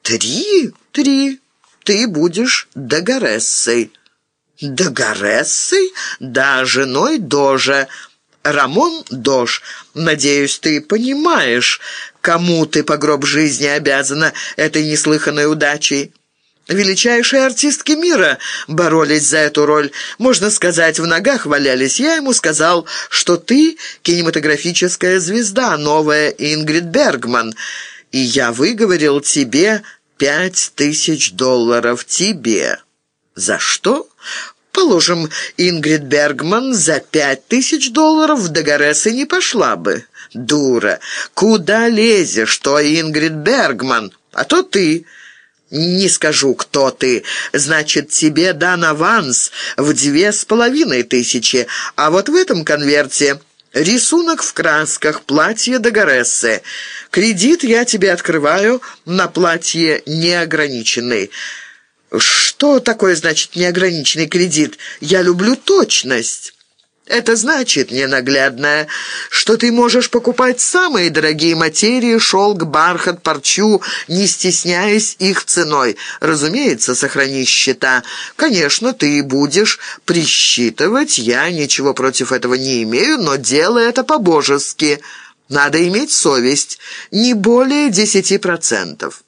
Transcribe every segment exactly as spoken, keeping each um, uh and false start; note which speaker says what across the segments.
Speaker 1: «Три? Три. Ты будешь Дагарессой». «Дагарессой? Да, женой Дожа. Рамон Дож. Надеюсь, ты понимаешь, кому ты по гроб жизни обязана этой неслыханной удачей. Величайшие артистки мира боролись за эту роль. Можно сказать, в ногах валялись. Я ему сказал, что ты кинематографическая звезда, новая Ингрид Бергман. И я выговорил тебе пять тысяч долларов. Тебе. За что? Положим, Ингрид Бергман за пять тысяч долларов в Дагарессы не пошла бы. Дура. Куда лезешь, что Ингрид Бергман? А то ты... «Не скажу, кто ты. Значит, тебе дан аванс в две с половиной тысячи, а вот в этом конверте рисунок в красках, платье Дагарессы. Кредит я тебе открываю на платье неограниченный». «Что такое, значит, неограниченный кредит? Я люблю точность». «Это значит, ненаглядная, что ты можешь покупать самые дорогие материи, шелк, бархат, парчу, не стесняясь их ценой. Разумеется, сохрани счета. Конечно, ты будешь присчитывать, я ничего против этого не имею, но делай это по-божески. Надо иметь совесть, не более десяти процентов».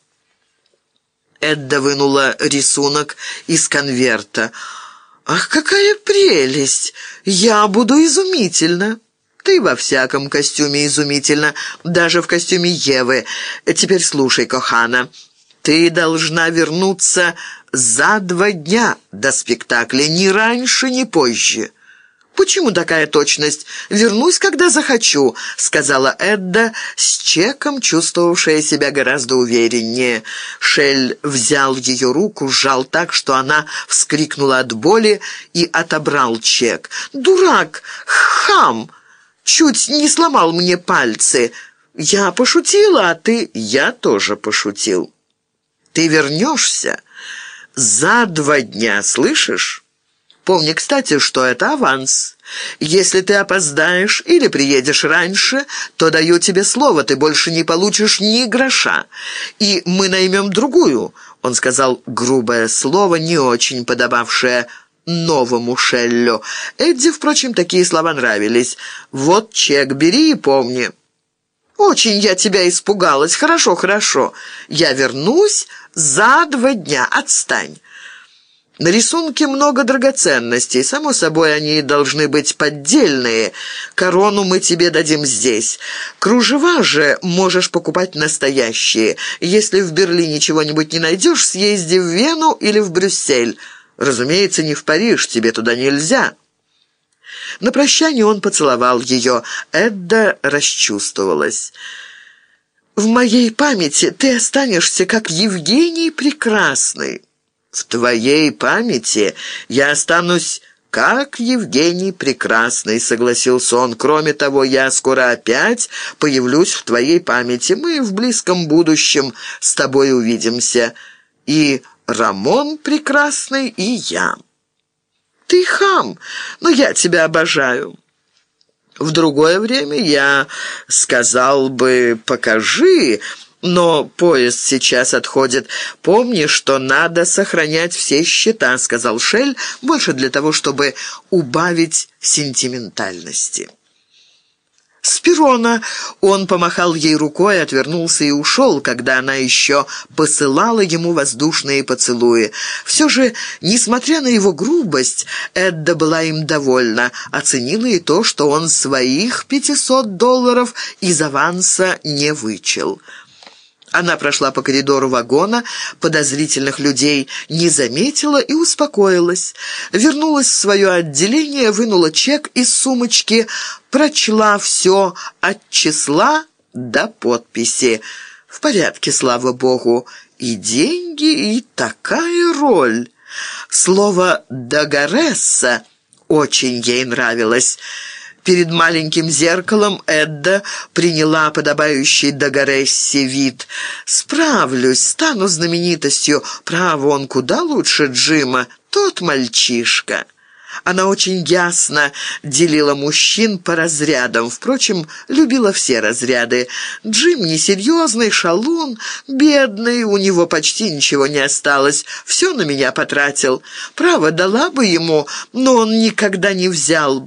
Speaker 1: Эдда вынула рисунок из конверта. «Ах, какая прелесть! Я буду изумительна!» «Ты во всяком костюме изумительна, даже в костюме Евы. Теперь слушай, Кохана, ты должна вернуться за два дня до спектакля, ни раньше, ни позже». «Почему такая точность? Вернусь, когда захочу», — сказала Эдда, с чеком чувствовавшая себя гораздо увереннее. Шель взял ее руку, сжал так, что она вскрикнула от боли и отобрал чек. «Дурак! Хам! Чуть не сломал мне пальцы. Я пошутила, а ты...» «Я тоже пошутил. Ты вернешься за два дня, слышишь? Помни, кстати, что это аванс. Если ты опоздаешь или приедешь раньше, то даю тебе слово, ты больше не получишь ни гроша. И мы наймем другую». Он сказал грубое слово, не очень подобавшее новому Шеллю. Эдди, впрочем, такие слова нравились. «Вот чек, бери и помни». «Очень я тебя испугалась. Хорошо, хорошо. Я вернусь за два дня. Отстань». На рисунке много драгоценностей. Само собой, они должны быть поддельные. Корону мы тебе дадим здесь. Кружева же можешь покупать настоящие. Если в Берлине чего-нибудь не найдешь, съезди в Вену или в Брюссель. Разумеется, не в Париж, тебе туда нельзя». На прощание он поцеловал ее. Эдда расчувствовалась. «В моей памяти ты останешься, как Евгений Прекрасный». «В твоей памяти я останусь, как Евгений Прекрасный», — согласился он. «Кроме того, я скоро опять появлюсь в твоей памяти. Мы в близком будущем с тобой увидимся. И Рамон Прекрасный, и я». «Ты хам, но я тебя обожаю». «В другое время я сказал бы «покажи», но поезд сейчас отходит. Помни, что надо сохранять все счета», — сказал Шель, больше для того, чтобы убавить сентиментальности. С перрона он помахал ей рукой, отвернулся и ушел, когда она еще посылала ему воздушные поцелуи. Все же, несмотря на его грубость, Эдда была им довольна, оценила и то, что он своих пятисот долларов из аванса не вычел. Она прошла по коридору вагона, подозрительных людей не заметила и успокоилась. Вернулась в свое отделение, вынула чек из сумочки, прочла все от числа до подписи. В порядке, слава богу. И деньги, и такая роль. Слово «Дагаресса» очень ей нравилось. Перед маленьким зеркалом Эдда приняла подобающий Дагарессе вид. «Справлюсь, стану знаменитостью. Право, он куда лучше Джима, тот мальчишка». Она очень ясно делила мужчин по разрядам. Впрочем, любила все разряды. Джим несерьезный, шалун, бедный, у него почти ничего не осталось. Все на меня потратил. Право, дала бы ему, но он никогда не взял